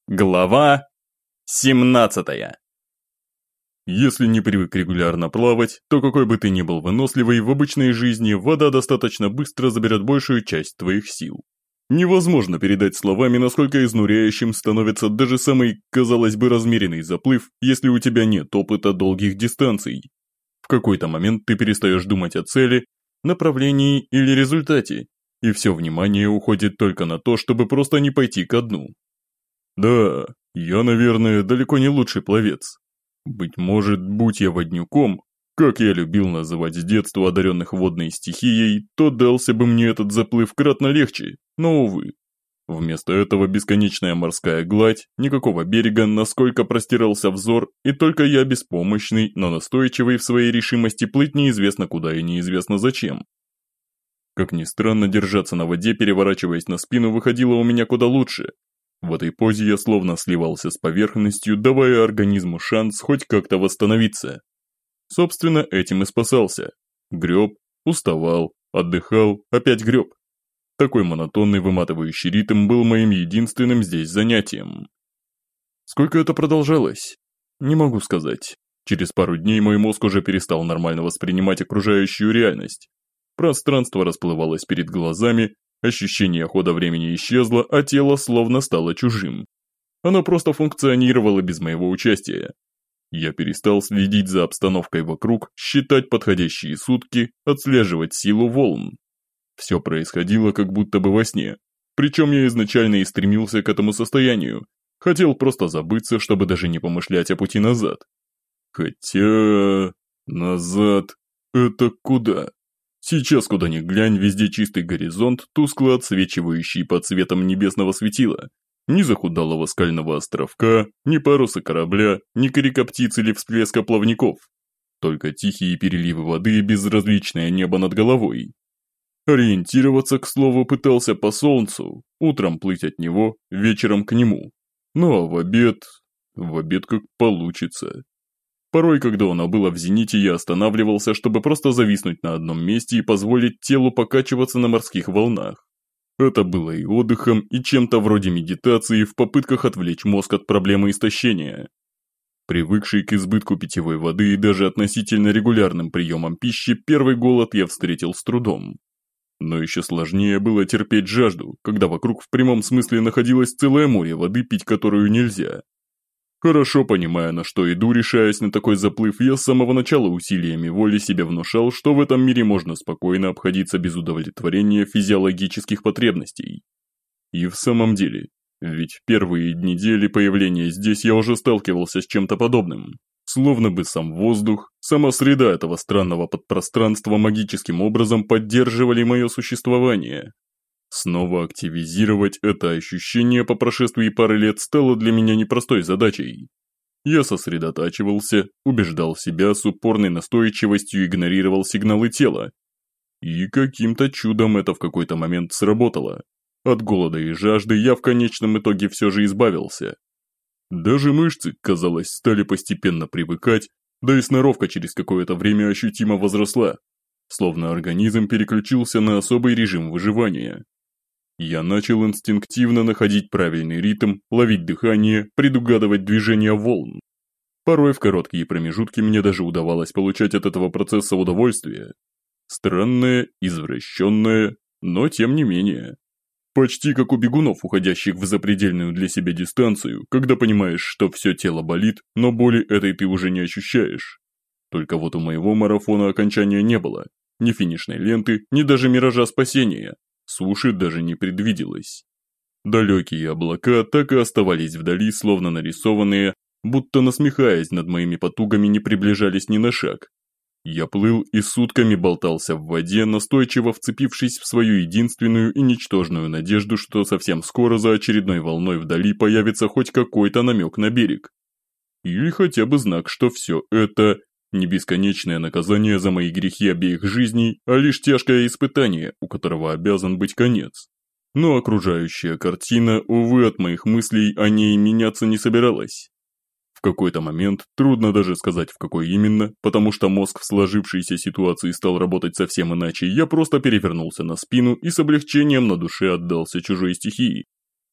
Глава 17. Если не привык регулярно плавать, то какой бы ты ни был выносливый, в обычной жизни вода достаточно быстро заберет большую часть твоих сил. Невозможно передать словами, насколько изнуряющим становится даже самый, казалось бы, размеренный заплыв, если у тебя нет опыта долгих дистанций. В какой-то момент ты перестаешь думать о цели, направлении или результате, и все внимание уходит только на то, чтобы просто не пойти ко дну. Да, я, наверное, далеко не лучший пловец. Быть может, будь я воднюком, как я любил называть с детства одаренных водной стихией, то дался бы мне этот заплыв кратно легче, но, увы. Вместо этого бесконечная морская гладь, никакого берега, насколько простирался взор, и только я беспомощный, но настойчивый в своей решимости плыть неизвестно куда и неизвестно зачем. Как ни странно, держаться на воде, переворачиваясь на спину, выходило у меня куда лучше. В этой позе я словно сливался с поверхностью, давая организму шанс хоть как-то восстановиться. Собственно, этим и спасался. Греб, уставал, отдыхал, опять греб. Такой монотонный выматывающий ритм был моим единственным здесь занятием. Сколько это продолжалось? Не могу сказать. Через пару дней мой мозг уже перестал нормально воспринимать окружающую реальность. Пространство расплывалось перед глазами, ощущение хода времени исчезло, а тело словно стало чужим. Оно просто функционировало без моего участия. Я перестал следить за обстановкой вокруг, считать подходящие сутки, отслеживать силу волн. Все происходило как будто бы во сне. Причем я изначально и стремился к этому состоянию. Хотел просто забыться, чтобы даже не помышлять о пути назад. Хотя... назад... это куда? Сейчас куда ни глянь, везде чистый горизонт, тускло отсвечивающий под светом небесного светила. Ни захудалого скального островка, ни паруса корабля, ни крика птиц или всплеска плавников. Только тихие переливы воды и безразличное небо над головой. Ориентироваться, к слову, пытался по солнцу, утром плыть от него, вечером к нему. Ну а в обед как получится. Порой, когда оно было в зените, я останавливался, чтобы просто зависнуть на одном месте и позволить телу покачиваться на морских волнах. Это было и отдыхом, и чем-то вроде медитации в попытках отвлечь мозг от проблемы истощения. Привыкший к избытку питьевой воды и даже относительно регулярным приемам пищи, первый голод я встретил с трудом. Но еще сложнее было терпеть жажду, когда вокруг в прямом смысле находилось целое море воды, пить которую нельзя. Хорошо понимая, на что иду, решаясь на такой заплыв, я с самого начала усилиями воли себе внушал, что в этом мире можно спокойно обходиться без удовлетворения физиологических потребностей. И в самом деле, ведь в первые недели появления здесь я уже сталкивался с чем-то подобным. Словно бы сам воздух, сама среда этого странного подпространства магическим образом поддерживали мое существование. Снова активизировать это ощущение по прошествии пары лет стало для меня непростой задачей. Я сосредотачивался, убеждал себя, с упорной настойчивостью игнорировал сигналы тела. И каким-то чудом это в какой-то момент сработало. От голода и жажды я в конечном итоге все же избавился. Даже мышцы, казалось, стали постепенно привыкать, да и сноровка через какое-то время ощутимо возросла. Словно организм переключился на особый режим выживания. Я начал инстинктивно находить правильный ритм, ловить дыхание, предугадывать движения волн. Порой в короткие промежутки мне даже удавалось получать от этого процесса удовольствие. Странное, извращенное, но тем не менее. Почти как у бегунов, уходящих в запредельную для себя дистанцию, когда понимаешь, что все тело болит, но боли этой ты уже не ощущаешь. Только вот у моего марафона окончания не было. Ни финишной ленты, ни даже миража спасения. Суши даже не предвиделось. Далекие облака так и оставались вдали, словно нарисованные, будто насмехаясь над моими потугами, не приближались ни на шаг. Я плыл и сутками болтался в воде, настойчиво вцепившись в свою единственную и ничтожную надежду, что совсем скоро за очередной волной вдали появится хоть какой-то намек на берег. Или хотя бы знак, что все это не бесконечное наказание за мои грехи обеих жизней, а лишь тяжкое испытание, у которого обязан быть конец. Но окружающая картина, увы, от моих мыслей о ней меняться не собиралась. В какой-то момент, трудно даже сказать в какой именно, потому что мозг в сложившейся ситуации стал работать совсем иначе, я просто перевернулся на спину и с облегчением на душе отдался чужой стихии.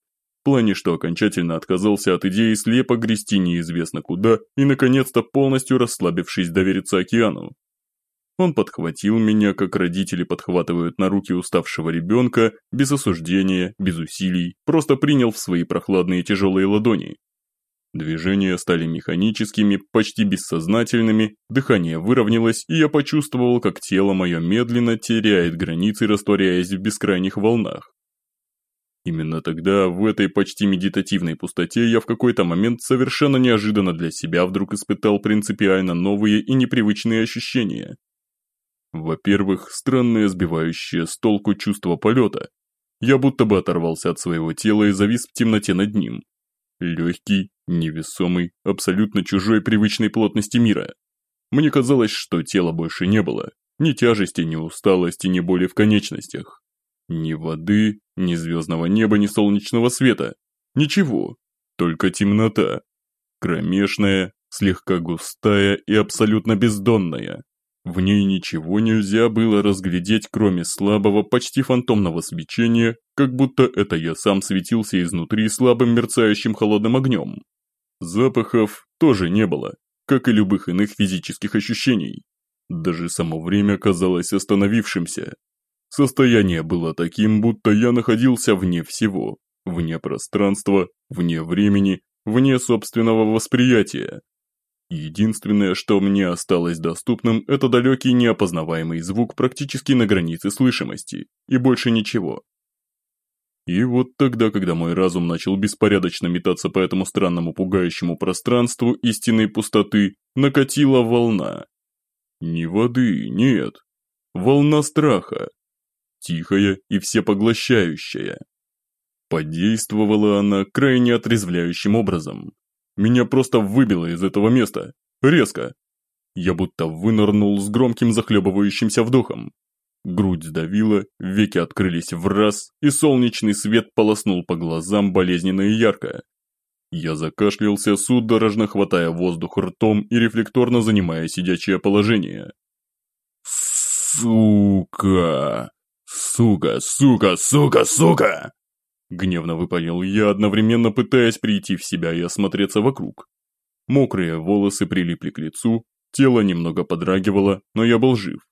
в плане, что окончательно отказался от идеи слепо грести неизвестно куда и, наконец-то, полностью расслабившись, довериться океану. Он подхватил меня, как родители подхватывают на руки уставшего ребенка, без осуждения, без усилий, просто принял в свои прохладные тяжелые ладони. Движения стали механическими, почти бессознательными, дыхание выровнялось, и я почувствовал, как тело мое медленно теряет границы, растворяясь в бескрайних волнах. Именно тогда, в этой почти медитативной пустоте, я в какой-то момент совершенно неожиданно для себя вдруг испытал принципиально новые и непривычные ощущения. Во-первых, странное сбивающее с толку чувство полета. Я будто бы оторвался от своего тела и завис в темноте над ним. Легкий, невесомый, абсолютно чужой привычной плотности мира. Мне казалось, что тела больше не было. Ни тяжести, ни усталости, ни боли в конечностях. Ни воды, ни звездного неба, ни солнечного света. Ничего. Только темнота. Кромешная, слегка густая и абсолютно бездонная. В ней ничего нельзя было разглядеть, кроме слабого, почти фантомного свечения, как будто это я сам светился изнутри слабым мерцающим холодным огнем. Запахов тоже не было, как и любых иных физических ощущений. Даже само время казалось остановившимся. Состояние было таким, будто я находился вне всего, вне пространства, вне времени, вне собственного восприятия. Единственное, что мне осталось доступным, это далекий неопознаваемый звук практически на границе слышимости, и больше ничего. И вот тогда, когда мой разум начал беспорядочно метаться по этому странному пугающему пространству истинной пустоты, накатила волна. Не воды, нет. Волна страха. Тихая и всепоглощающая. Подействовала она крайне отрезвляющим образом. Меня просто выбило из этого места. Резко. Я будто вынырнул с громким захлебывающимся вдохом. Грудь сдавила, веки открылись враз, и солнечный свет полоснул по глазам болезненно и ярко. Я закашлялся, судорожно хватая воздух ртом и рефлекторно занимая сидячее положение. «Сука! Сука, сука, сука, сука!» Гневно выпалил я, одновременно пытаясь прийти в себя и осмотреться вокруг. Мокрые волосы прилипли к лицу, тело немного подрагивало, но я был жив.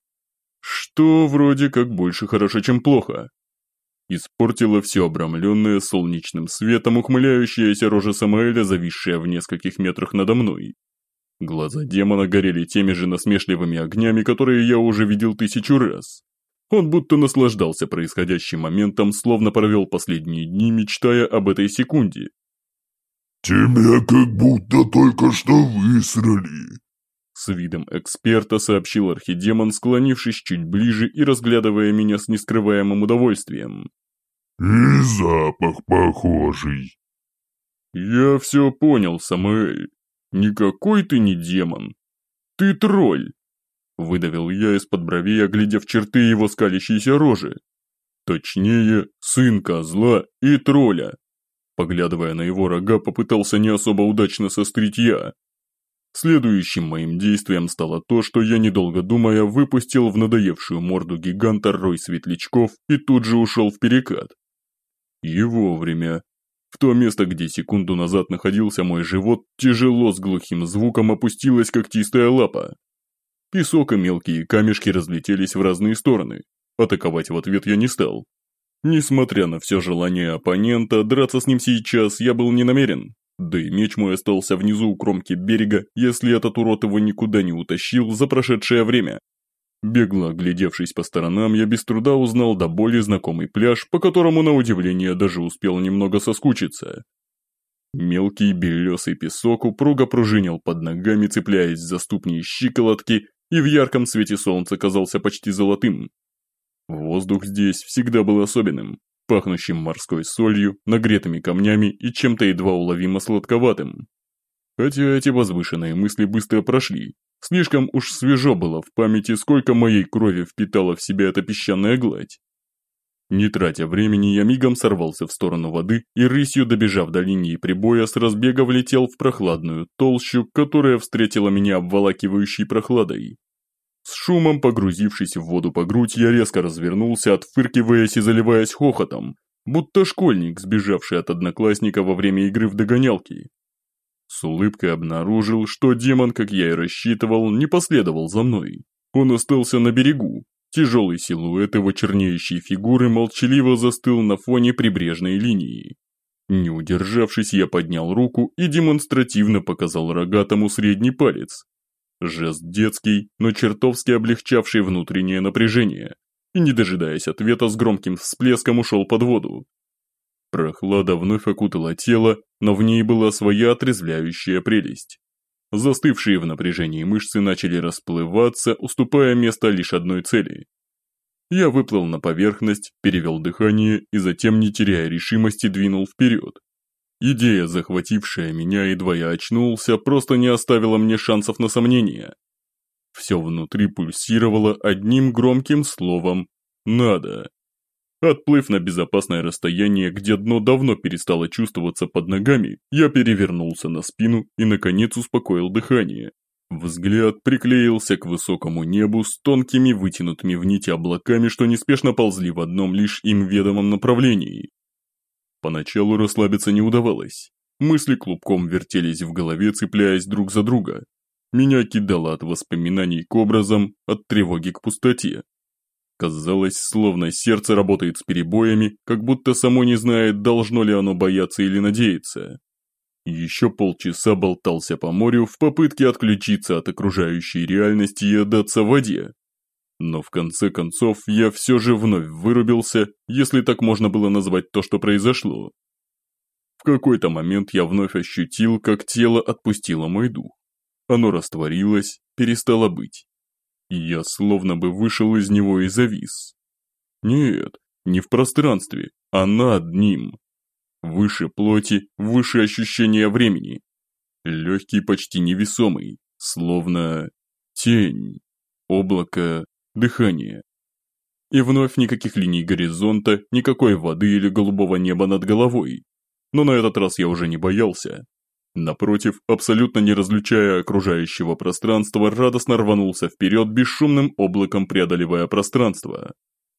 Что вроде как больше хорошо, чем плохо. Испортила все обрамленное солнечным светом ухмыляющаяся рожа Самаэля, зависшая в нескольких метрах надо мной. Глаза демона горели теми же насмешливыми огнями, которые я уже видел 1000 раз. Он будто наслаждался происходящим моментом, словно провел последние дни, мечтая об этой секунде. «Тебя как будто только что высрали», — с видом эксперта сообщил архидемон, склонившись чуть ближе и разглядывая меня с нескрываемым удовольствием. «И запах похожий». «Я все понял, Самуэль. Никакой ты не демон. Ты тролль», — выдавил я из-под бровей, оглядев черты его скалящейся рожи. Точнее, сын козла и тролля. Поглядывая на его рога, попытался не особо удачно сострить я. Следующим моим действием стало то, что я, недолго думая, выпустил в надоевшую морду гиганта рой светлячков и тут же ушел в перекат. И вовремя. В то место, где секунду назад находился мой живот, тяжело с глухим звуком опустилась когтистая лапа. Песок и мелкие камешки разлетелись в разные стороны. Атаковать в ответ я не стал. Несмотря на все желание оппонента, драться с ним сейчас я был не намерен. Да и меч мой остался внизу у кромки берега, если этот урод его никуда не утащил за прошедшее время. Бегло оглядевшись по сторонам, я без труда узнал до боли знакомый пляж, по которому, на удивление, даже успел немного соскучиться. Мелкий белесый песок упруго пружинил под ногами, цепляясь за ступни и щиколотки, и в ярком свете солнца казался почти золотым. Воздух здесь всегда был особенным, пахнущим морской солью, нагретыми камнями и чем-то едва уловимо сладковатым. Хотя эти возвышенные мысли быстро прошли. Слишком уж свежо было в памяти, сколько моей крови впитала в себя эта песчаная гладь. Не тратя времени, я мигом сорвался в сторону воды и, рысью добежав до линии прибоя, с разбега влетел в прохладную толщу, которая встретила меня обволакивающей прохладой. С шумом погрузившись в воду по грудь, я резко развернулся, отфыркиваясь и заливаясь хохотом, будто школьник, сбежавший от одноклассника во время игры в догонялки. С улыбкой обнаружил, что демон, как я и рассчитывал, не последовал за мной. Он остался на берегу. Тяжелый силуэт его чернеющей фигуры молчаливо застыл на фоне прибрежной линии. Не удержавшись, я поднял руку и демонстративно показал рогатому средний палец. Жест детский, но чертовски облегчавший внутреннее напряжение, и, не дожидаясь ответа, с громким всплеском ушел под воду. Прохлада вновь окутала тело, но в ней была своя отрезвляющая прелесть. Застывшие в напряжении мышцы начали расплываться, уступая место лишь одной цели. Я выплыл на поверхность, перевел дыхание и затем, не теряя решимости, двинул вперед. Идея, захватившая меня, едва я очнулся, просто не оставила мне шансов на сомнения. Все внутри пульсировало одним громким словом «надо». Отплыв на безопасное расстояние, где дно давно перестало чувствоваться под ногами, я перевернулся на спину и, наконец, успокоил дыхание. Взгляд приклеился к высокому небу с тонкими вытянутыми в нити облаками, что неспешно ползли в одном лишь им ведомом направлении. Поначалу расслабиться не удавалось. Мысли клубком вертелись в голове, цепляясь друг за друга. Меня кидало от воспоминаний к образам, от тревоги к пустоте. Казалось, словно сердце работает с перебоями, как будто само не знает, должно ли оно бояться или надеяться. Еще полчаса болтался по морю в попытке отключиться от окружающей реальности и отдаться воде. Но в конце концов я все же вновь вырубился, если так можно было назвать то, что произошло. В какой-то момент я вновь ощутил, как тело отпустило мой дух. Оно растворилось, перестало быть. Я словно бы вышел из него и завис. Нет, не в пространстве, а над ним. Выше плоти, выше ощущения времени. Легкий, почти невесомый, словно тень, облако, дыхание. И вновь никаких линий горизонта, никакой воды или голубого неба над головой. Но на этот раз я уже не боялся. Напротив, абсолютно не различая окружающего пространства, радостно рванулся вперед бесшумным облаком, преодолевая пространство.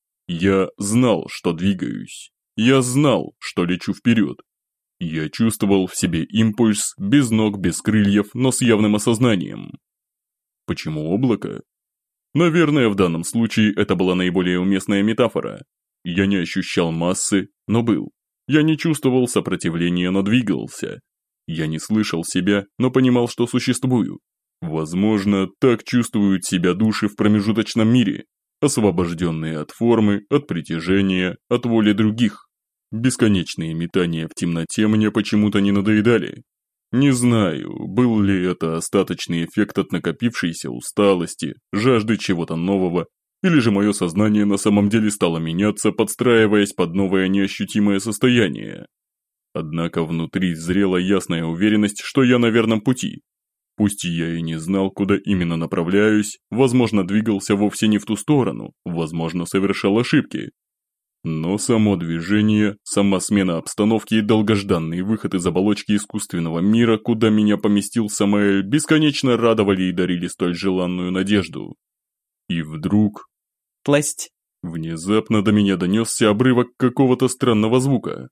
Я знал, что двигаюсь. Я знал, что лечу вперед. Я чувствовал в себе импульс, без ног, без крыльев, но с явным осознанием. Почему облако? Наверное, в данном случае это была наиболее уместная метафора. Я не ощущал массы, но был. Я не чувствовал сопротивления, но двигался. Я не слышал себя, но понимал, что существую. Возможно, так чувствуют себя души в промежуточном мире, освобожденные от формы, от притяжения, от воли других. Бесконечные метания в темноте мне почему-то не надоедали. Не знаю, был ли это остаточный эффект от накопившейся усталости, жажды чего-то нового, или же мое сознание на самом деле стало меняться, подстраиваясь под новое неощутимое состояние. Однако внутри зрела ясная уверенность, что я на верном пути. Пусть я и не знал, куда именно направляюсь, возможно, двигался вовсе не в ту сторону, возможно, совершал ошибки. Но само движение, сама смена обстановки и долгожданный выход из оболочки искусственного мира, куда меня поместил Самаэль, бесконечно радовали и дарили столь желанную надежду. И вдруг... Тласть! Внезапно до меня донесся обрывок какого-то странного звука.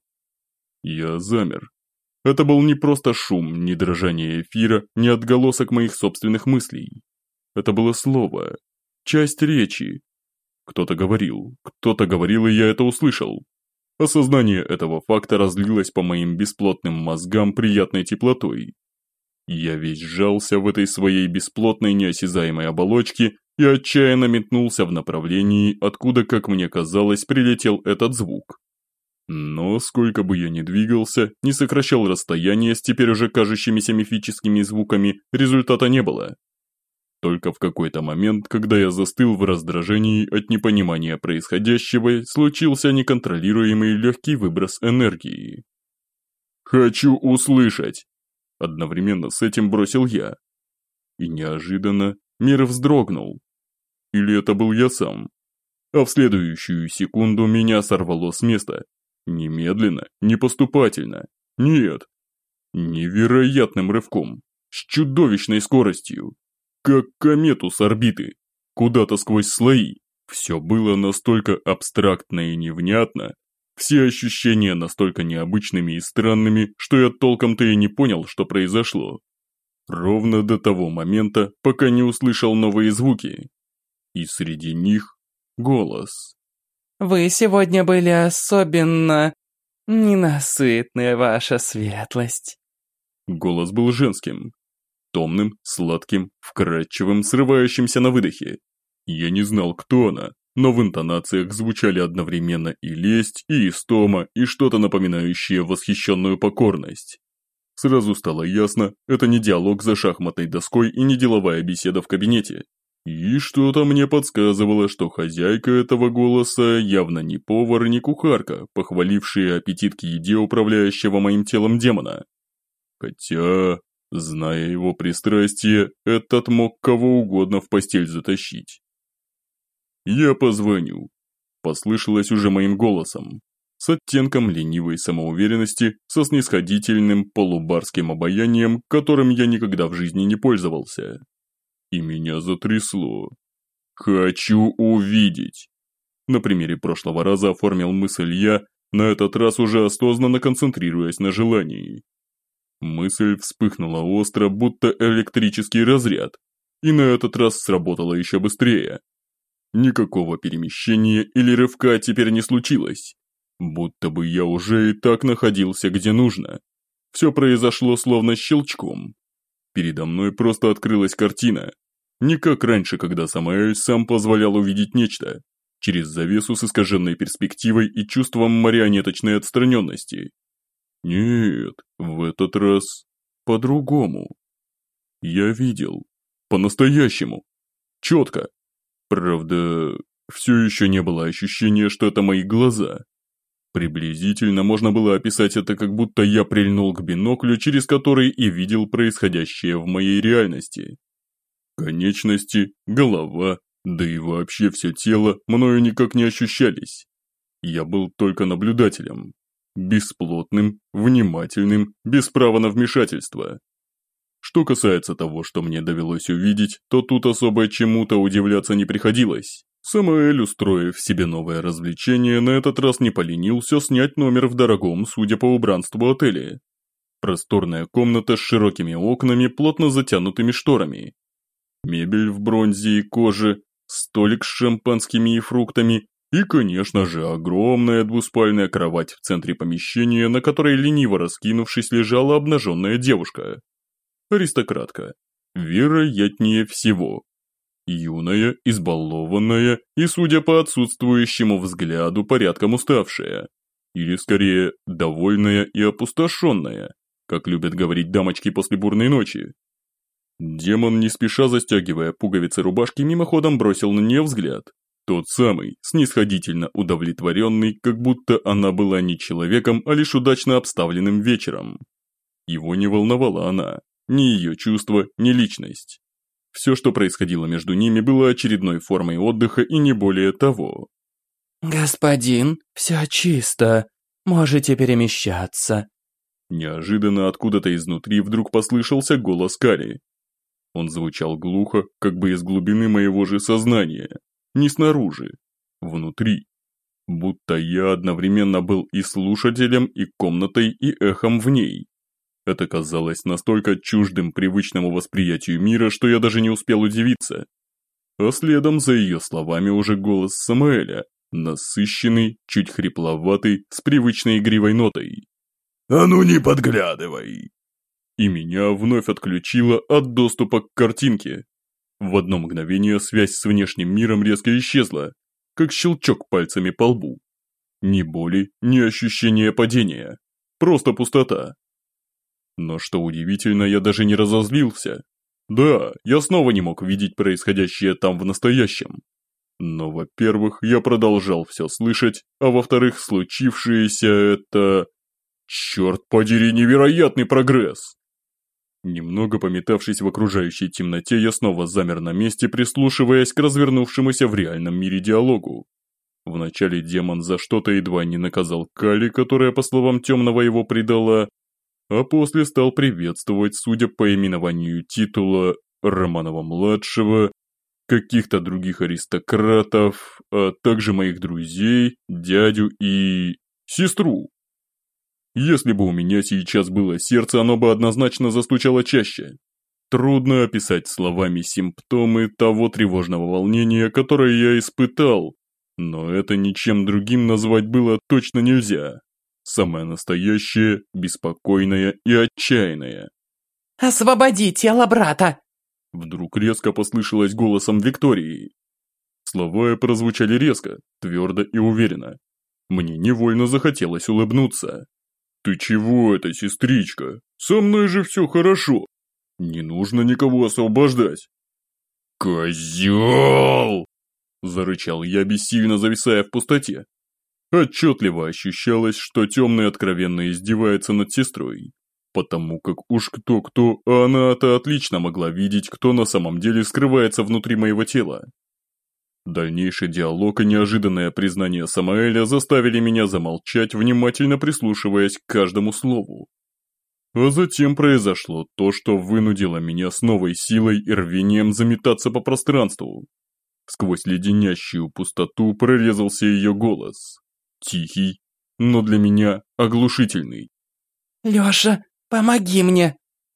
Я замер. Это был не просто шум, не дрожание эфира, не отголосок моих собственных мыслей. Это было слово, часть речи. Кто-то говорил, и я это услышал. Осознание этого факта разлилось по моим бесплотным мозгам приятной теплотой. Я весь сжался в этой своей бесплотной неосязаемой оболочке и отчаянно метнулся в направлении, откуда, как мне казалось, прилетел этот звук. Но сколько бы я ни двигался, не сокращал расстояние с теперь уже кажущимися мифическими звуками, результата не было. Только в какой-то момент, когда я застыл в раздражении от непонимания происходящего, случился неконтролируемый легкий выброс энергии. «Хочу услышать!» Одновременно с этим бросил я. И неожиданно мир вздрогнул. Или это был я сам? А в следующую секунду меня сорвало с места. Немедленно, не поступательно. Нет. Невероятным рывком. С чудовищной скоростью. Как комету с орбиты. Куда-то сквозь слои. Все было настолько абстрактно и невнятно. Все ощущения настолько необычными и странными, что я толком-то и не понял, что произошло. Ровно до того момента, пока не услышал новые звуки. И среди них голос. «Вы сегодня были особенно ненасытны, ваша светлость». Голос был женским. Томным, сладким, вкрадчивым, срывающимся на выдохе. Я не знал, кто она, но в интонациях звучали одновременно и лесть, и истома, и что-то напоминающее восхищенную покорность. Сразу стало ясно, это не диалог за шахматной доской и не деловая беседа в кабинете. И что-то мне подсказывало, что хозяйка этого голоса явно не повар, не кухарка, похвалившие аппетит к еде управляющего моим телом демона. Хотя, зная его пристрастие, этот мог кого угодно в постель затащить. «Я позвоню», – послышалось уже моим голосом, с оттенком ленивой самоуверенности, со снисходительным полубарским обаянием, которым я никогда в жизни не пользовался. И меня затрясло. «Хочу увидеть!» На примере прошлого раза оформил мысль я, на этот раз уже осознанно концентрируясь на желании. Мысль вспыхнула остро, будто электрический разряд, и на этот раз сработала еще быстрее. Никакого перемещения или рывка теперь не случилось, будто бы я уже и так находился где нужно. Все произошло словно щелчком. Передо мной просто открылась картина. Не как раньше, когда Самаэль сам позволял увидеть нечто, через завесу с искаженной перспективой и чувством марионеточной отстраненности. Нет, в этот раз по-другому. Я видел. По-настоящему. Четко. Правда, все еще не было ощущения, что это мои глаза. Приблизительно можно было описать это, как будто я прильнул к биноклю, через который и видел происходящее в моей реальности. Конечности, голова, да и вообще все тело мною никак не ощущались. Я был только наблюдателем. Бесплотным, внимательным, без права на вмешательство. Что касается того, что мне довелось увидеть, то тут особо чему-то удивляться не приходилось. Самаэль, устроив себе новое развлечение, на этот раз не поленился снять номер в дорогом, судя по убранству, отеле. Просторная комната с широкими окнами, плотно затянутыми шторами. Мебель в бронзе и коже, столик с шампанскими и фруктами и, конечно же, огромная двуспальная кровать в центре помещения, на которой лениво раскинувшись лежала обнаженная девушка. Аристократка. Вероятнее всего. Юная, избалованная и, судя по отсутствующему взгляду, порядком уставшая. Или, скорее, довольная и опустошенная, как любят говорить дамочки после бурной ночи. Демон, не спеша застегивая пуговицы рубашки, мимоходом бросил на нее взгляд. Тот самый, снисходительно удовлетворенный, как будто она была не человеком, а лишь удачно обставленным вечером. Его не волновала она, ни ее чувства, ни личность. Все, что происходило между ними, было очередной формой отдыха и не более того. «Господин, все чисто. Можете перемещаться». Неожиданно откуда-то изнутри вдруг послышался голос Кали. Он звучал глухо, как бы из глубины моего же сознания. Не снаружи, внутри. Будто я одновременно был и слушателем, и комнатой, и эхом в ней. Это казалось настолько чуждым привычному восприятию мира, что я даже не успел удивиться. А следом за ее словами уже голос Самаэля, насыщенный, чуть хрипловатый, с привычной игривой нотой. «А ну не подглядывай!» И меня вновь отключило от доступа к картинке. В одно мгновение связь с внешним миром резко исчезла, как щелчок пальцами по лбу. Ни боли, ни ощущения падения. Просто пустота. Но что удивительно, я даже не разозлился. Да, я снова не мог видеть происходящее там в настоящем. Но, во-первых, я продолжал все слышать, а во-вторых, случившееся это... Черт подери, невероятный прогресс! Немного пометавшись в окружающей темноте, я снова замер на месте, прислушиваясь к развернувшемуся в реальном мире диалогу. Вначале демон за что-то едва не наказал Кали, которая, по словам Темного, его предала, а после стал приветствовать, судя по именованию титула, Романова-младшего, каких-то других аристократов, а также моих друзей, дядю и... Сестру. Если бы у меня сейчас было сердце, оно бы однозначно застучало чаще. Трудно описать словами симптомы того тревожного волнения, которое я испытал, но это ничем другим назвать было точно нельзя. Самое настоящее, беспокойное и отчаянное. «Освободи тело брата!» Вдруг резко послышалось голосом Виктории. Слова прозвучали резко, твердо и уверенно. Мне невольно захотелось улыбнуться. «Ты чего это, сестричка? Со мной же все хорошо. Не нужно никого освобождать». «Козел!» – зарычал я, бессильно зависая в пустоте. Отчетливо ощущалось, что темный откровенно издевается над сестрой. Потому как уж кто-кто, а она-то отлично могла видеть, кто на самом деле скрывается внутри моего тела. Дальнейший диалог и неожиданное признание Самаэля заставили меня замолчать, внимательно прислушиваясь к каждому слову. А затем произошло то, что вынудило меня с новой силой и рвением заметаться по пространству. Сквозь леденящую пустоту прорезался ее голос. Тихий, но для меня оглушительный. «Лёша, помоги мне!»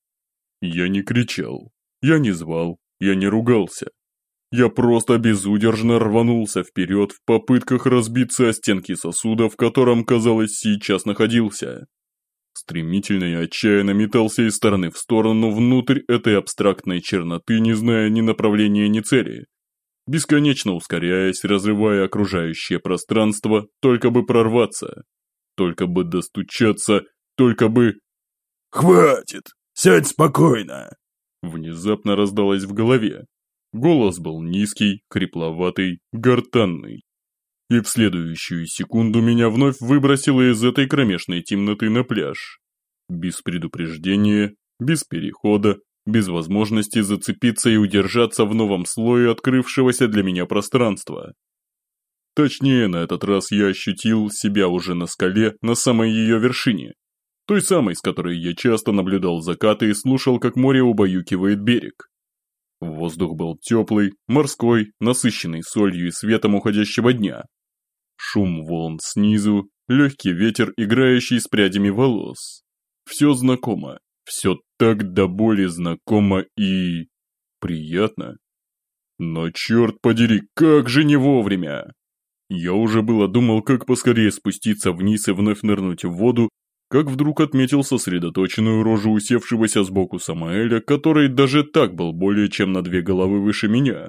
Я не кричал, я не звал, я не ругался. Я просто безудержно рванулся вперед в попытках разбиться о стенки сосуда, в котором, казалось, сейчас находился. Стремительно и отчаянно метался из стороны в сторону внутрь этой абстрактной черноты, не зная ни направления, ни цели. Бесконечно ускоряясь, разрывая окружающее пространство, только бы прорваться, только бы достучаться, только бы... «Хватит! Сядь спокойно!» Внезапно раздалось в голове. Голос был низкий, хрипловатый, гортанный. И в следующую секунду меня вновь выбросило из этой кромешной темноты на пляж. Без предупреждения, без перехода, без возможности зацепиться и удержаться в новом слое открывшегося для меня пространства. Точнее, на этот раз я ощутил себя уже на скале, на самой ее вершине. Той самой, с которой я часто наблюдал закаты и слушал, как море убаюкивает берег. Воздух был теплый, морской, насыщенный солью и светом уходящего дня. Шум волн снизу, легкий ветер, играющий с прядями волос. Все знакомо, все так до боли знакомо и... приятно. Но черт подери, как же не вовремя! Я уже было думал, как поскорее спуститься вниз и вновь нырнуть в воду, как вдруг отметил сосредоточенную рожу усевшегося сбоку Самаэля, который даже так был более чем на 2 головы выше меня.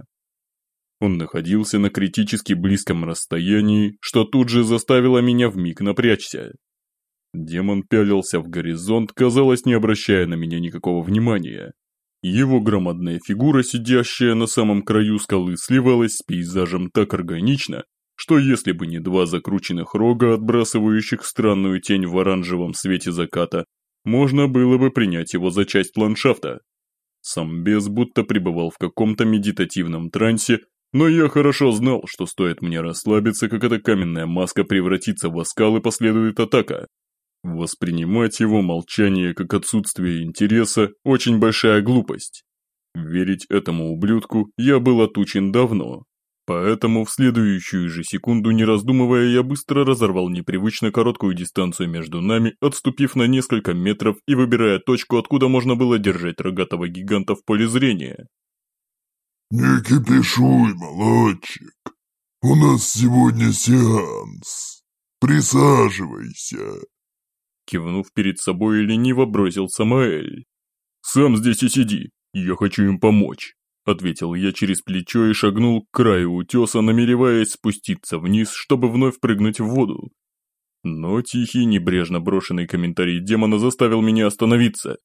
Он находился на критически близком расстоянии, что тут же заставило меня вмиг напрячься. Демон пялился в горизонт, казалось, не обращая на меня никакого внимания. Его громадная фигура, сидящая на самом краю скалы, сливалась с пейзажем так органично, что если бы не 2 закрученных рога, отбрасывающих странную тень в оранжевом свете заката, можно было бы принять его за часть ландшафта. Сам бес будто пребывал в каком-то медитативном трансе, но я хорошо знал, что стоит мне расслабиться, как эта каменная маска превратится в оскал и последует атака. Воспринимать его молчание как отсутствие интереса – очень большая глупость. Верить этому ублюдку я был отучен давно. Поэтому в следующую же секунду, не раздумывая, я быстро разорвал непривычно короткую дистанцию между нами, отступив на несколько метров и выбирая точку, откуда можно было держать рогатого гиганта в поле зрения. «Не кипишуй, молодчик. У нас сегодня сеанс. Присаживайся». Кивнув перед собой, лениво бросил Самаэль. «Сам здесь и сиди, я хочу им помочь», — ответил я через плечо и шагнул к краю утеса, намереваясь спуститься вниз, чтобы вновь прыгнуть в воду. Но тихий, небрежно брошенный комментарий демона заставил меня остановиться.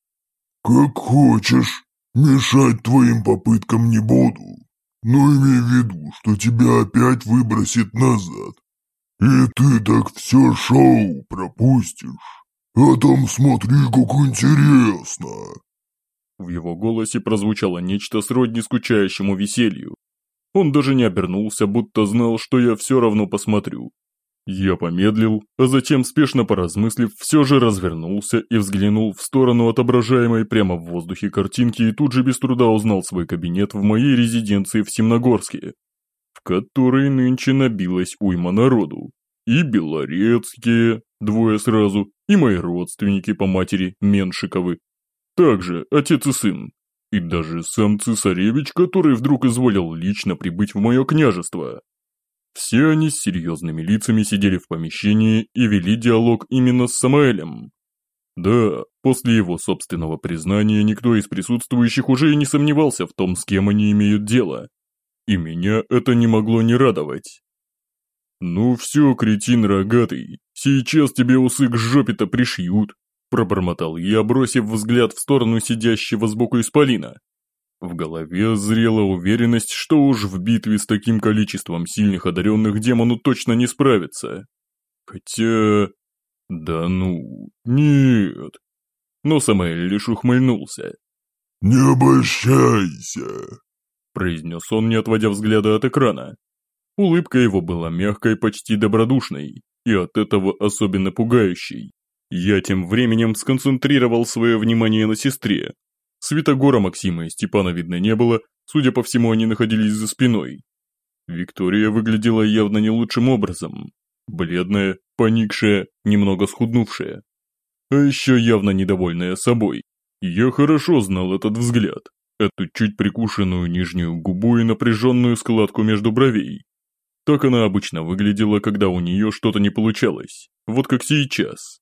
«Как хочешь, мешать твоим попыткам не буду, но имей в виду, что тебя опять выбросит назад. И ты так все шоу пропустишь. А там смотри, как интересно». В его голосе прозвучало нечто сродни скучающему веселью. Он даже не обернулся, будто знал, что я все равно посмотрю. Я помедлил, а затем, спешно поразмыслив, все же развернулся и взглянул в сторону отображаемой прямо в воздухе картинки и тут же без труда узнал свой кабинет в моей резиденции в Семногорске, в которой нынче набилась уйма народу. и Белорецкие, двое сразу, и мои родственники по матери Меншиковы. Также отец и сын. И даже сам цесаревич, который вдруг изволил лично прибыть в мое княжество. Все они с серьезными лицами сидели в помещении и вели диалог именно с Самаэлем. Да, после его собственного признания никто из присутствующих уже и не сомневался в том, с кем они имеют дело. И меня это не могло не радовать. «Ну все, кретин рогатый, сейчас тебе усы к жопе-то пришьют», пробормотал я, бросив взгляд в сторону сидящего сбоку исполина. В голове зрела уверенность, что уж в битве с таким количеством сильных одаренных демону точно не справится. Хотя... да ну... нет. Но Самаэль лишь ухмыльнулся. «Не обольщайся», произнес он, не отводя взгляда от экрана. Улыбка его была мягкой, почти добродушной, и от этого особенно пугающей. Я тем временем сконцентрировал свое внимание на сестре. Святогора, Максима и Степана видно не было, судя по всему, они находились за спиной. Виктория выглядела явно не лучшим образом. Бледная, поникшая, немного схуднувшая. А еще явно недовольная собой. Я хорошо знал этот взгляд, эту чуть прикушенную нижнюю губу и напряженную складку между бровей. Так она обычно выглядела, когда у нее что-то не получалось, вот как сейчас.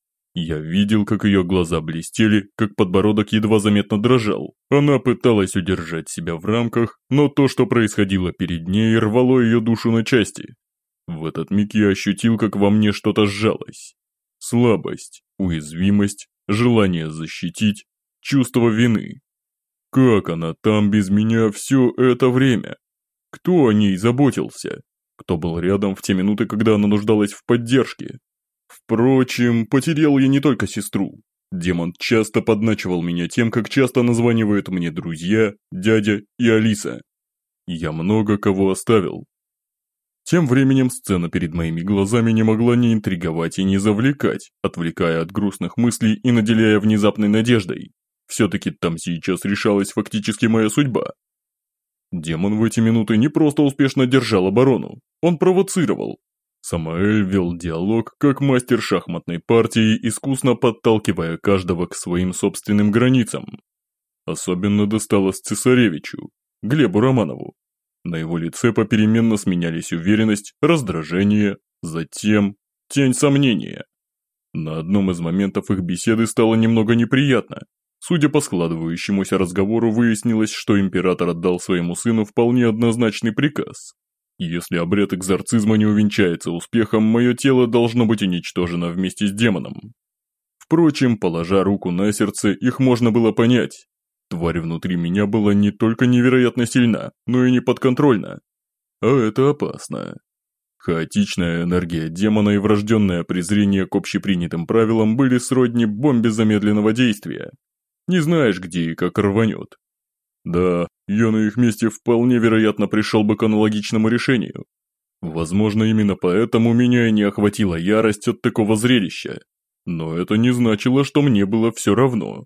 Я видел, как ее глаза блестели, как подбородок едва заметно дрожал. Она пыталась удержать себя в рамках, но то, что происходило перед ней, рвало ее душу на части. В этот миг я ощутил, как во мне что-то сжалось. Слабость, уязвимость, желание защитить, чувство вины. Как она там без меня все это время? Кто о ней заботился? Кто был рядом в те минуты, когда она нуждалась в поддержке? Впрочем, потерял я не только сестру. Демон часто подначивал меня тем, как часто названивают мне друзья, дядя и Алиса. Я много кого оставил. Тем временем сцена перед моими глазами не могла ни интриговать и не завлекать, отвлекая от грустных мыслей и наделяя внезапной надеждой. Все-таки там сейчас решалась фактически моя судьба. Демон в эти минуты не просто успешно держал оборону, он провоцировал. Самаэль вел диалог как мастер шахматной партии, искусно подталкивая каждого к своим собственным границам. Особенно досталось цесаревичу, Глебу Романову. На его лице попеременно сменялись уверенность, раздражение, затем тень сомнения. На одном из моментов их беседы стало немного неприятно. Судя по складывающемуся разговору, выяснилось, что император отдал своему сыну вполне однозначный приказ. Если обряд экзорцизма не увенчается успехом, мое тело должно быть уничтожено вместе с демоном. Впрочем, положа руку на сердце, их можно было понять. Тварь внутри меня была не только невероятно сильна, но и неподконтрольна. А это опасно. Хаотичная энергия демона и врожденное презрение к общепринятым правилам были сродни бомбе замедленного действия. Не знаешь, где и как рванет. Да, я на их месте вполне вероятно пришел бы к аналогичному решению. Возможно, именно поэтому меня и не охватила ярость от такого зрелища. Но это не значило, что мне было все равно.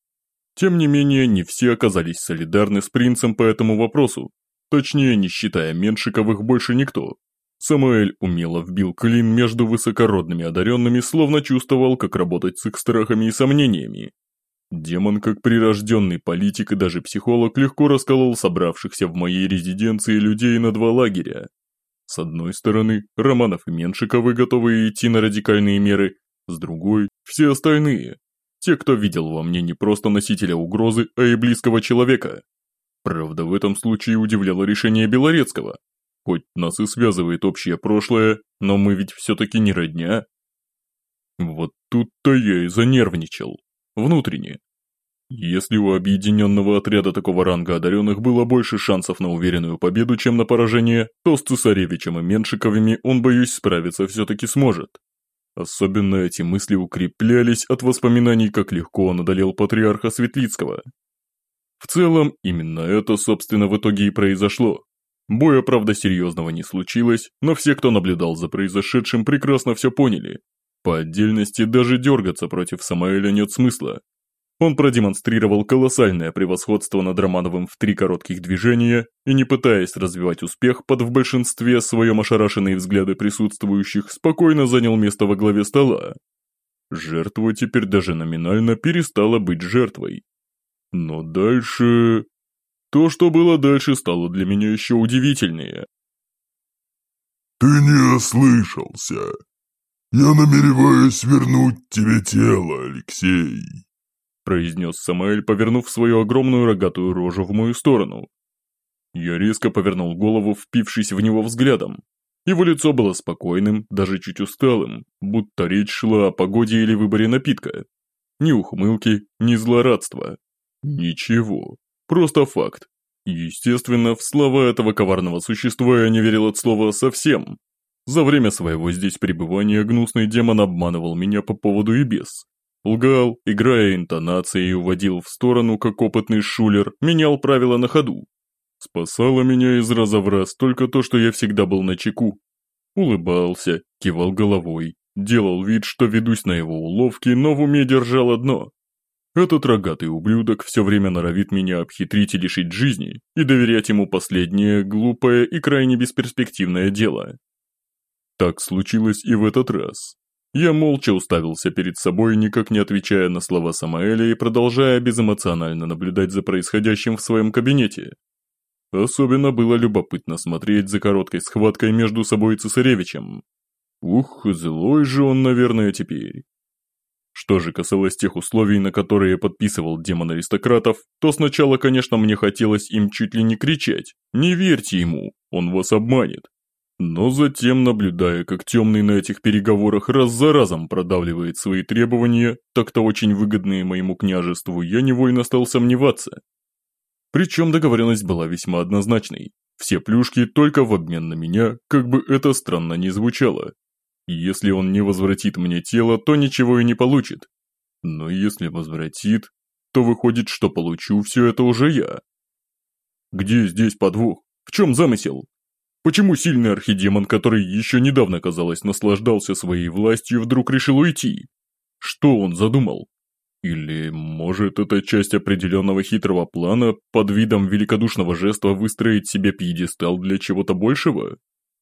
Тем не менее, не все оказались солидарны с принцем по этому вопросу. Точнее, не считая Меншиковых, больше никто. Самаэль умело вбил клин между высокородными одаренными, словно чувствовал, как работать с их страхами и сомнениями. Демон, как прирожденный политик и даже психолог, легко расколол собравшихся в моей резиденции людей на два лагеря. С одной стороны, Романов и Меншиковы, готовые идти на радикальные меры, с другой – все остальные. Те, кто видел во мне не просто носителя угрозы, а и близкого человека. Правда, в этом случае удивляло решение Белорецкого. Хоть нас и связывает общее прошлое, но мы ведь все-таки не родня. Вот тут-то я и занервничал. Внутренне. Если у объединенного отряда такого ранга одаренных было больше шансов на уверенную победу, чем на поражение, то с цесаревичем и Меншиковыми он, боюсь, справиться все-таки сможет. Особенно эти мысли укреплялись от воспоминаний, как легко он одолел патриарха Светлицкого. В целом, именно это, собственно, в итоге и произошло. Боя, правда, серьезного не случилось, но все, кто наблюдал за произошедшим, прекрасно все поняли. По отдельности даже дергаться против Самаэля нет смысла. Он продемонстрировал колоссальное превосходство над Романовым в 3 коротких движения и, не пытаясь развивать успех под в большинстве своем ошарашенные взгляды присутствующих, спокойно занял место во главе стола. Жертва теперь даже номинально перестала быть жертвой. Но дальше... То, что было дальше, стало для меня еще удивительнее. «Ты не ослышался. Я намереваюсь вернуть тебе тело, Алексей», произнес Самаэль, повернув свою огромную рогатую рожу в мою сторону. Я резко повернул голову, впившись в него взглядом. Его лицо было спокойным, даже чуть усталым, будто речь шла о погоде или выборе напитка. Ни ухмылки, ни злорадства. Ничего. Просто факт. Естественно, в слова этого коварного существа я не верил от слова совсем. За время своего здесь пребывания гнусный демон обманывал меня по поводу и без. Лгал, играя интонацией, уводил в сторону, как опытный шулер, менял правила на ходу. Спасало меня из раза в раз только то, что я всегда был начеку. Улыбался, кивал головой, делал вид, что ведусь на его уловки, но в уме держал одно. Этот рогатый ублюдок все время норовит меня обхитрить и лишить жизни, и доверять ему последнее, глупое и крайне бесперспективное дело. Так случилось и в этот раз. Я молча уставился перед собой, никак не отвечая на слова Самаэля и продолжая безэмоционально наблюдать за происходящим в своем кабинете. Особенно было любопытно смотреть за короткой схваткой между собой и цесаревичем. Ух, злой же он, наверное, теперь. Что же касалось тех условий, на которые подписывал демон аристократов, то сначала, конечно, мне хотелось им чуть ли не кричать: «Не верьте ему, он вас обманет». Но затем, наблюдая, как темный на этих переговорах раз за разом продавливает свои требования, так-то очень выгодные моему княжеству, я невольно стал сомневаться. Причем договоренность была весьма однозначной. Все плюшки только в обмен на меня, как бы это странно ни звучало. И если он не возвратит мне тело, то ничего и не получит. Но если возвратит, то выходит, что получу все это уже я. Где здесь подвох? В чем замысел? Почему сильный архидемон, который еще недавно, казалось, наслаждался своей властью, вдруг решил уйти? Что он задумал? Или, может, это часть определенного хитрого плана под видом великодушного жеста выстроить себе пьедестал для чего-то большего?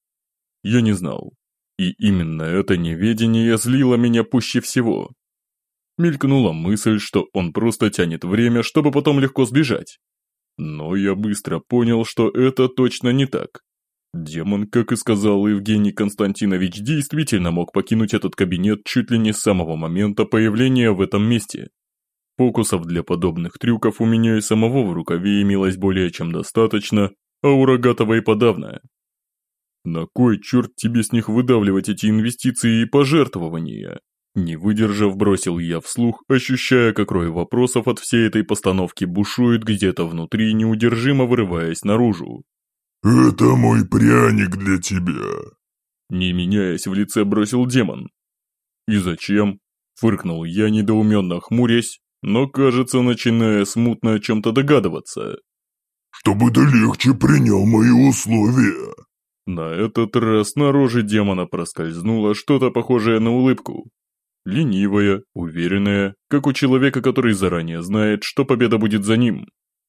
Я не знал. И именно это неведение злило меня пуще всего. Мелькнула мысль, что он просто тянет время, чтобы потом легко сбежать. Но я быстро понял, что это точно не так. Демон, как и сказал Евгений Константинович, действительно мог покинуть этот кабинет чуть ли не с самого момента появления в этом месте. Фокусов для подобных трюков у меня и самого в рукаве имелось более чем достаточно, а у Рогатого и подавно. На кой черт тебе с них выдавливать эти инвестиции и пожертвования? Не выдержав, бросил я вслух, ощущая, как рой вопросов от всей этой постановки бушует где-то внутри, неудержимо вырываясь наружу. «Это мой пряник для тебя», не меняясь в лице, бросил демон. «И зачем?» – фыркнул я, недоуменно хмурясь, но, кажется, начиная смутно о чем-то догадываться. «Чтобы ты легче принял мои условия». На этот раз на роже демона проскользнуло что-то похожее на улыбку. Ленивая, уверенная, как у человека, который заранее знает, что победа будет за ним.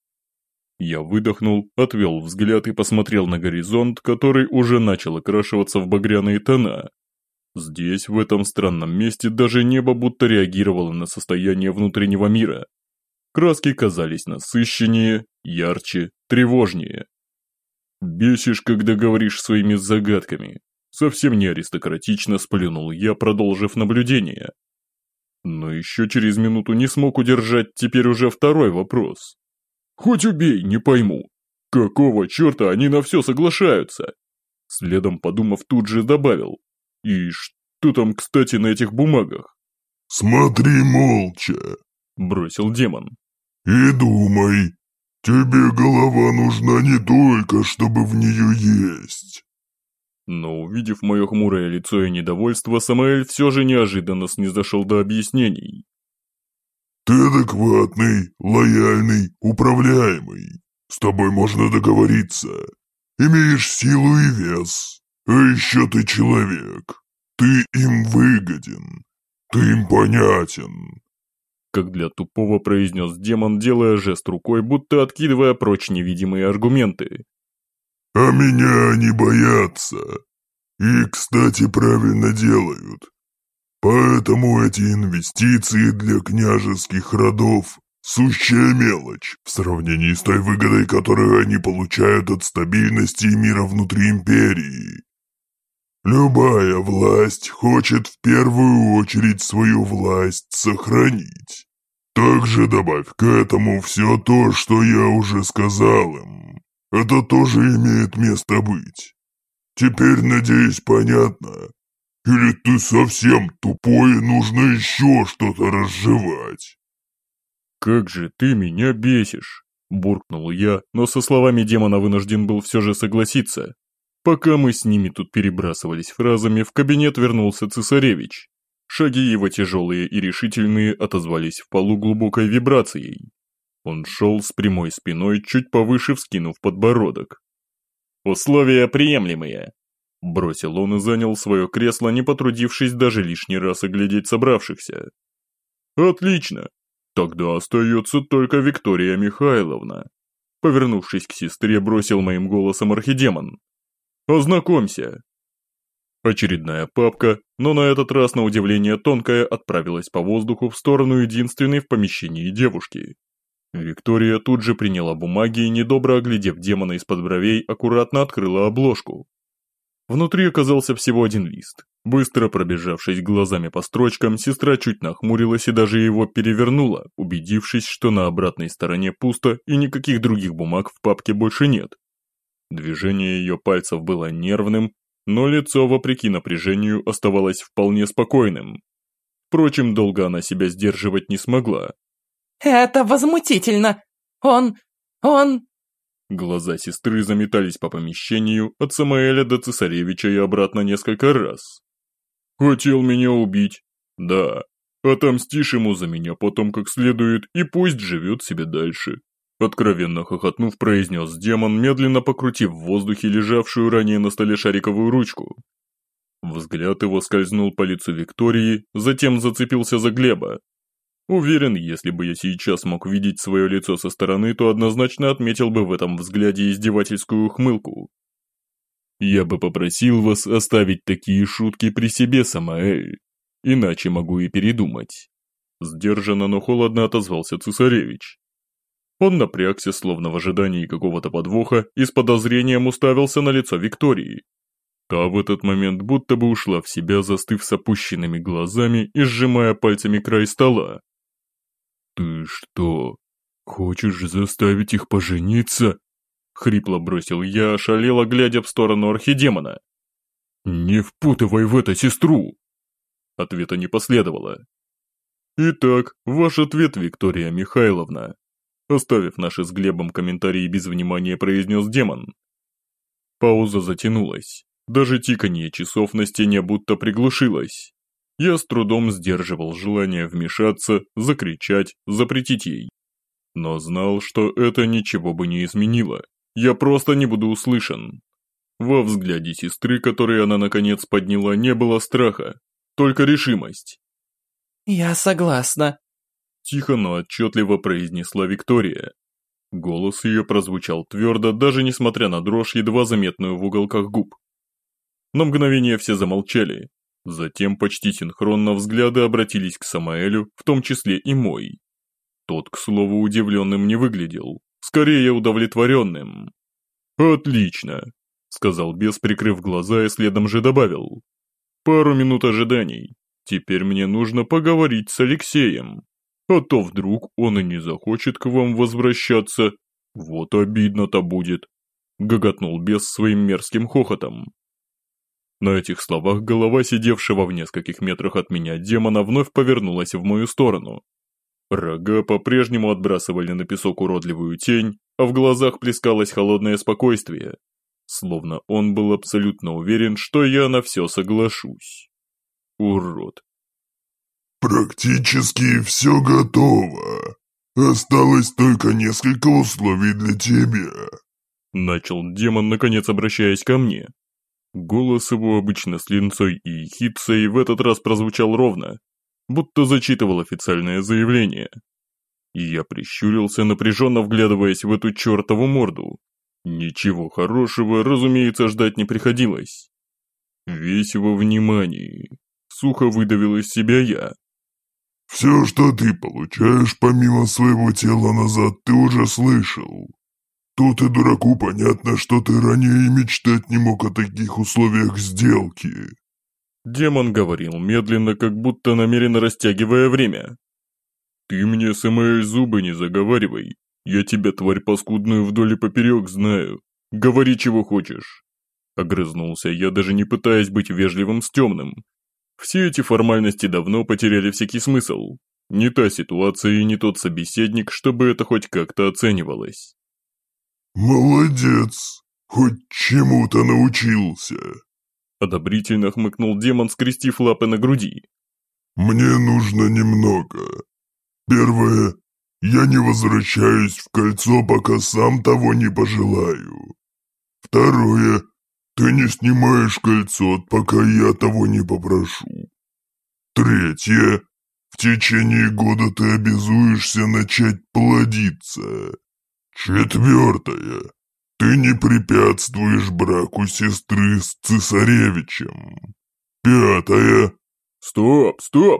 Я выдохнул, отвел взгляд и посмотрел на горизонт, который уже начал окрашиваться в багряные тона. Здесь, в этом странном месте, даже небо будто реагировало на состояние внутреннего мира. Краски казались насыщеннее, ярче, тревожнее. «Бесишь, когда говоришь своими загадками», совсем не аристократично сплюнул я, продолжив наблюдение. Но еще через минуту не смог удержать теперь уже второй вопрос. «Хоть убей, не пойму. Какого черта они на все соглашаются?» Следом подумав, тут же добавил. «И что там, кстати, на этих бумагах?» «Смотри молча», – бросил демон. «И думай. Тебе голова нужна не только, чтобы в нее есть». Но увидев мое хмурое лицо и недовольство, Самаэль все же неожиданно снизошел до объяснений. «Ты адекватный, лояльный, управляемый. С тобой можно договориться. Имеешь силу и вес. А еще ты человек. Ты им выгоден. Ты им понятен. как для тупого произнес демон, делая жест рукой, будто откидывая прочь невидимые аргументы. «А меня они боятся. И, кстати, правильно делают. Поэтому эти инвестиции для княжеских родов – сущая мелочь в сравнении с той выгодой, которую они получают от стабильности и мира внутри империи. Любая власть хочет в первую очередь свою власть сохранить. Также добавь к этому все то, что я уже сказал им. Это тоже имеет место быть. Теперь, надеюсь, понятно? Или ты совсем тупой и нужно еще что-то разжевать?» «Как же ты меня бесишь!» – буркнул я, но со словами демона вынужден был все же согласиться. Пока мы с ними тут перебрасывались фразами, в кабинет вернулся цесаревич. Шаги его тяжелые и решительные отозвались в полу глубокой вибрацией. Он шел с прямой спиной, чуть повыше вскинув подбородок. «Условия приемлемые», – бросил он и занял свое кресло, не потрудившись даже лишний раз оглядеть собравшихся. «Отлично. Тогда остается только Виктория Михайловна», – повернувшись к сестре, бросил моим голосом архидемон. «Ознакомься». Очередная папка, но на этот раз на удивление тонкая, отправилась по воздуху в сторону единственной в помещении девушки. Виктория тут же приняла бумаги и, недобро оглядев демона из-под бровей, аккуратно открыла обложку. Внутри оказался всего один лист. Быстро пробежавшись глазами по строчкам, сестра чуть нахмурилась и даже его перевернула, убедившись, что на обратной стороне пусто и никаких других бумаг в папке больше нет. Движение ее пальцев было нервным, но лицо, вопреки напряжению, оставалось вполне спокойным. Впрочем, долго она себя сдерживать не смогла. «Это возмутительно! Он... Глаза сестры заметались по помещению от Самаэля до цесаревича и обратно несколько раз. «Хотел меня убить? Да. Отомстишь ему за меня потом как следует, и пусть живет себе дальше». Откровенно хохотнув, произнес демон, медленно покрутив в воздухе лежавшую ранее на столе шариковую ручку. Взгляд его скользнул по лицу Виктории, затем зацепился за Глеба. Уверен, если бы я сейчас мог видеть свое лицо со стороны, то однозначно отметил бы в этом взгляде издевательскую ухмылку. «Я бы попросил вас оставить такие шутки при себе, Самаэль, иначе могу и передумать». Сдержанно, но холодно отозвался цесаревич. Он напрягся, словно в ожидании какого-то подвоха, и с подозрением уставился на лицо Виктории. Та в этот момент будто бы ушла в себя, застыв с опущенными глазами и сжимая пальцами край стола. «Ты что, хочешь заставить их пожениться?» — хрипло бросил я, ошалело глядя в сторону архидемона. «Не впутывай в это сестру!» Ответа не последовало. «Итак, ваш ответ, Виктория Михайловна», — оставив наши с Глебом комментарии без внимания, произнес демон. Пауза затянулась. Даже тиканье часов на стене будто приглушилось. Я с трудом сдерживал желание вмешаться, закричать, запретить ей. Но знал, что это ничего бы не изменило. Я просто не буду услышан. Во взгляде сестры, который она наконец подняла, не было страха, только решимость. «Я согласна», – тихо, но отчетливо произнесла Виктория. Голос ее прозвучал твердо, даже несмотря на дрожь, едва заметную в уголках губ. На мгновение все замолчали. Затем почти синхронно взгляды обратились к Самаэлю, в том числе и мой. Тот, к слову, удивленным не выглядел, скорее удовлетворенным. «Отлично», – сказал бес, прикрыв глаза, и следом же добавил. «Пару минут ожиданий. Теперь мне нужно поговорить с Алексеем. А то вдруг он и не захочет к вам возвращаться. Вот обидно-то будет», – гоготнул бес своим мерзким хохотом. На этих словах голова сидевшего в нескольких метрах от меня демона вновь повернулась в мою сторону. Рога по-прежнему отбрасывали на песок уродливую тень, а в глазах плескалось холодное спокойствие. Словно он был абсолютно уверен, что я на все соглашусь. Урод. «Практически все готово. Осталось только несколько условий для тебя», — начал демон, наконец обращаясь ко мне. Голос его, обычно с линцой и ехидцей, в этот раз прозвучал ровно. будто зачитывал официальное заявление. И я прищурился, напряженно вглядываясь в эту чертову морду. Ничего хорошего, разумеется, ждать не приходилось. Весь во внимании. Сухо выдавил из себя я. Все, что ты получаешь помимо своего тела назад, ты уже слышал. Тут и дураку понятно, что ты ранее и мечтать не мог о таких условиях сделки. Демон говорил медленно, как будто намеренно растягивая время. Ты мне самые зубы не заговаривай. Я тебя, тварь паскудную, вдоль и поперек знаю. Говори, чего хочешь. Огрызнулся я, даже не пытаясь быть вежливым с темным. Все эти формальности давно потеряли всякий смысл. Не та ситуация и не тот собеседник, чтобы это хоть как-то оценивалось. Молодец, хоть чему-то научился. Одобрительно хмыкнул демон, скрестив лапы на груди. Мне нужно немного. Первое, я не возвращаюсь в кольцо, пока сам того не пожелаю. Второе, ты не снимаешь кольцо, пока я того не попрошу. Третье, в течение года ты обязуешься начать плодиться. Четвертое, ты не препятствуешь браку сестры с цесаревичем. Пятое... Стоп!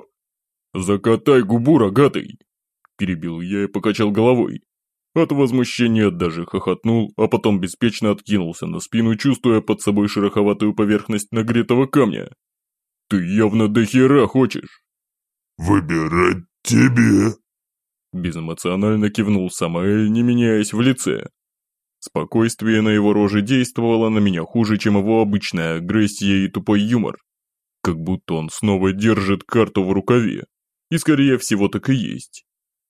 Закатай губу, рогатый! Перебил я и покачал головой. От возмущения даже хохотнул, а потом беспечно откинулся на спину, чувствуя под собой шероховатую поверхность нагретого камня. Ты явно до хера хочешь. Выбирать тебе. Безэмоционально кивнул Самаэль, не меняясь в лице. Спокойствие на его роже действовало на меня хуже, чем его обычная агрессия и тупой юмор. Как будто он снова держит карту в рукаве. И скорее всего так и есть.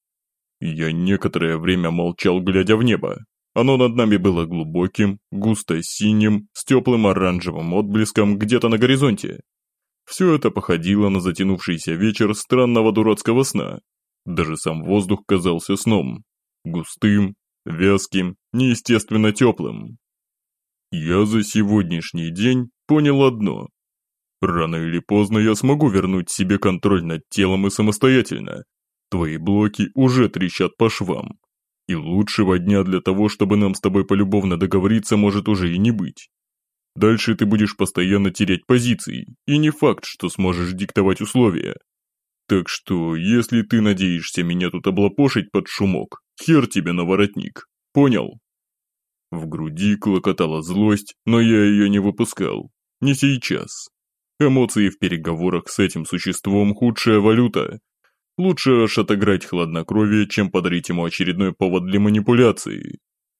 Я некоторое время молчал, глядя в небо. Оно над нами было глубоким, густо-синим, с теплым оранжевым отблеском где-то на горизонте. Все это походило на затянувшийся вечер странного дурацкого сна. Даже сам воздух казался сном. Густым, вязким, неестественно теплым. Я за сегодняшний день понял одно. Рано или поздно я смогу вернуть себе контроль над телом и самостоятельно. Твои блоки уже трещат по швам. И лучшего дня для того, чтобы нам с тобой полюбовно договориться, может уже и не быть. Дальше ты будешь постоянно терять позиции, и не факт, что сможешь диктовать условия. Так что, если ты надеешься меня тут облапошить под шумок, хер тебе на воротник, понял? В груди клокотала злость, но я ее не выпускал. Не сейчас. Эмоции в переговорах с этим существом – худшая валюта. Лучше аж отыграть хладнокровие, чем подарить ему очередной повод для манипуляции.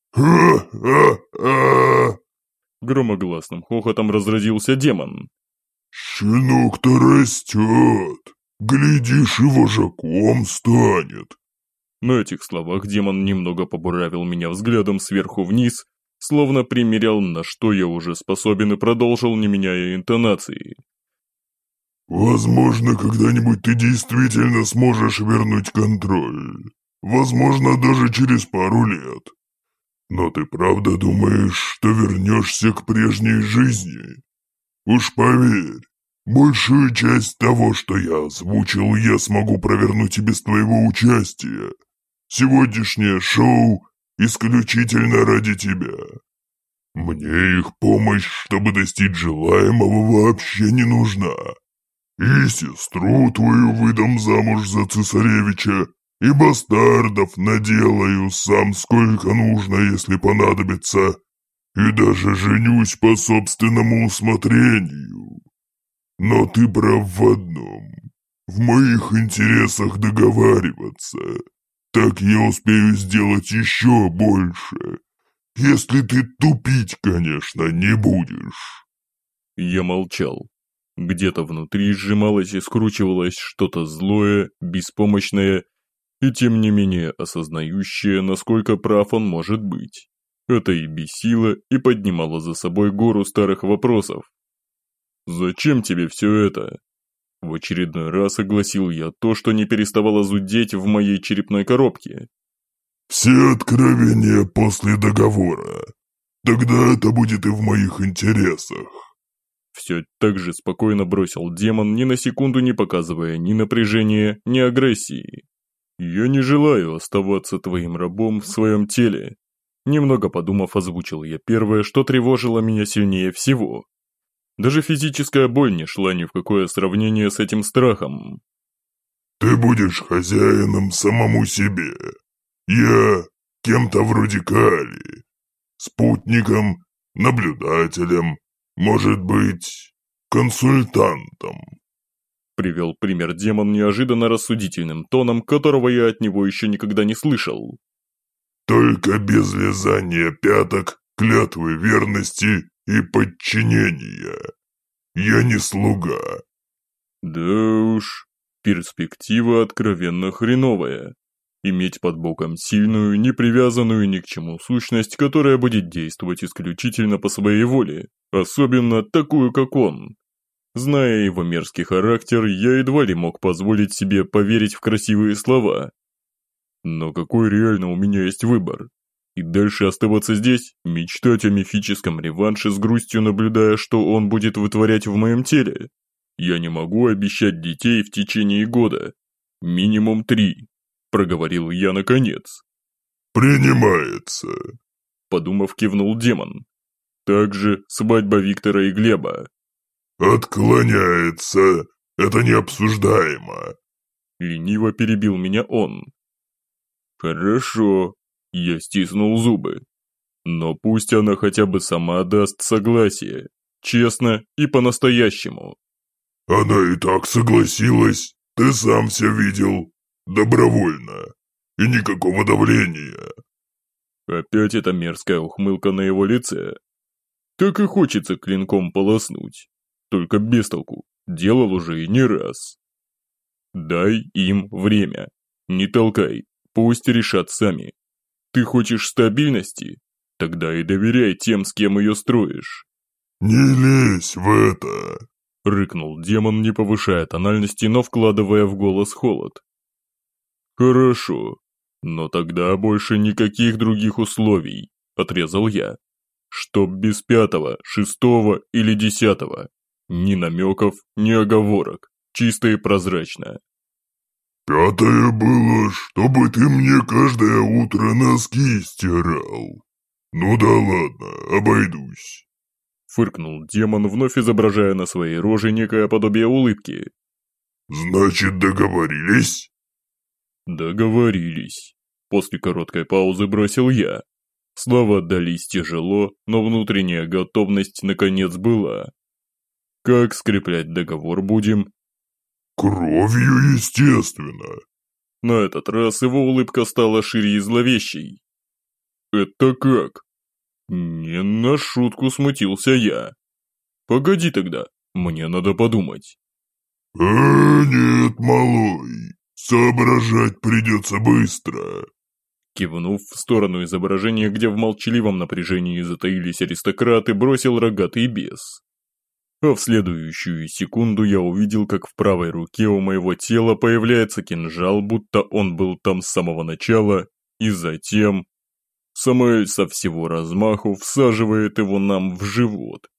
Ха-ха-ха! Громогласным хохотом разразился демон. Щенок-то растет. Глядишь, и вожаком станет. На этих словах демон немного побуравил меня взглядом сверху вниз, словно примерял, на что я уже способен, и продолжил, не меняя интонации. Возможно, когда-нибудь ты действительно сможешь вернуть контроль. Возможно, даже через пару лет. Но ты правда думаешь, что вернешься к прежней жизни? Уж поверь, большую часть того, что я озвучил, я смогу провернуть и без твоего участия. Сегодняшнее шоу исключительно ради тебя. Мне их помощь, чтобы достичь желаемого, вообще не нужна. И сестру твою выдам замуж за цесаревича, и бастардов наделаю сам сколько нужно, если понадобится, и даже женюсь по собственному усмотрению. Но ты прав в одном. В моих интересах договариваться. Так я успею сделать еще больше. Если ты тупить, конечно, не будешь. Я молчал. Где-то внутри сжималось и скручивалось что-то злое, беспомощное и тем не менее осознающее, насколько прав он может быть. Это и бесило, и поднимало за собой гору старых вопросов. «Зачем тебе все это?» В очередной раз огласил я то, что не переставало зудеть в моей черепной коробке. «Все откровения после договора. Тогда это будет и в моих интересах». Все так же спокойно бросил демон, ни на секунду не показывая ни напряжения, ни агрессии. «Я не желаю оставаться твоим рабом в своем теле». Немного подумав, озвучил я первое, что тревожило меня сильнее всего. Даже физическая боль не шла ни в какое сравнение с этим страхом. «Ты будешь хозяином самому себе. Я кем-то вроде Кали, спутником, наблюдателем, может быть, консультантом». Привел пример демон неожиданно рассудительным тоном, которого я от него еще никогда не слышал. «Только без лизания пяток, клятвы верности и подчинения. Я не слуга». Да уж, перспектива откровенно хреновая. Иметь под боком сильную, не привязанную ни к чему сущность, которая будет действовать исключительно по своей воле, особенно такую, как он. Зная его мерзкий характер, я едва ли мог позволить себе поверить в красивые слова. Но какой реально у меня есть выбор? И дальше оставаться здесь, мечтать о мифическом реванше с грустью, наблюдая, что он будет вытворять в моем теле? Я не могу обещать детей в течение года. Минимум 3, проговорил я наконец. «Принимается», подумав, кивнул демон. Также свадьба Виктора и Глеба. «Отклоняется. Это необсуждаемо». Лениво перебил меня он. Хорошо, я стиснул зубы. Но пусть она хотя бы сама даст согласие, честно и по-настоящему. «Она и так согласилась. Ты сам все видел. Добровольно. И никакого давления». Опять эта мерзкая ухмылка на его лице. Так и хочется клинком полоснуть. Только без толку, делал уже и не раз. Дай им время. Не толкай, пусть решат сами. Ты хочешь стабильности? Тогда и доверяй тем, с кем ее строишь. «Не лезь в это», — рыкнул демон, не повышая тональности, но вкладывая в голос холод. «Хорошо, но тогда больше никаких других условий», — отрезал я. «Чтоб без 5-го, 6-го или 10-го. Ни намеков, ни оговорок. Чисто и прозрачно». «5-е было, чтобы ты мне каждое утро носки стирал. Ну да ладно, обойдусь». Фыркнул демон, вновь изображая на своей роже некое подобие улыбки. «Значит, договорились?» «Договорились». После короткой паузы бросил я. Слова дались тяжело, но внутренняя готовность наконец была. «Как скреплять договор будем?» «Кровью, естественно». На этот раз его улыбка стала шире и зловещей. «Это как?» Не на шутку смутился я. «Погоди тогда, мне надо подумать». Нет, малой, соображать придется быстро». Кивнув в сторону изображения, где в молчаливом напряжении затаились аристократы, бросил рогатый бес. А в следующую секунду я увидел, как в правой руке у моего тела появляется кинжал, будто он был там с самого начала, и затем Самуэль со всего размаху всаживает его нам в живот.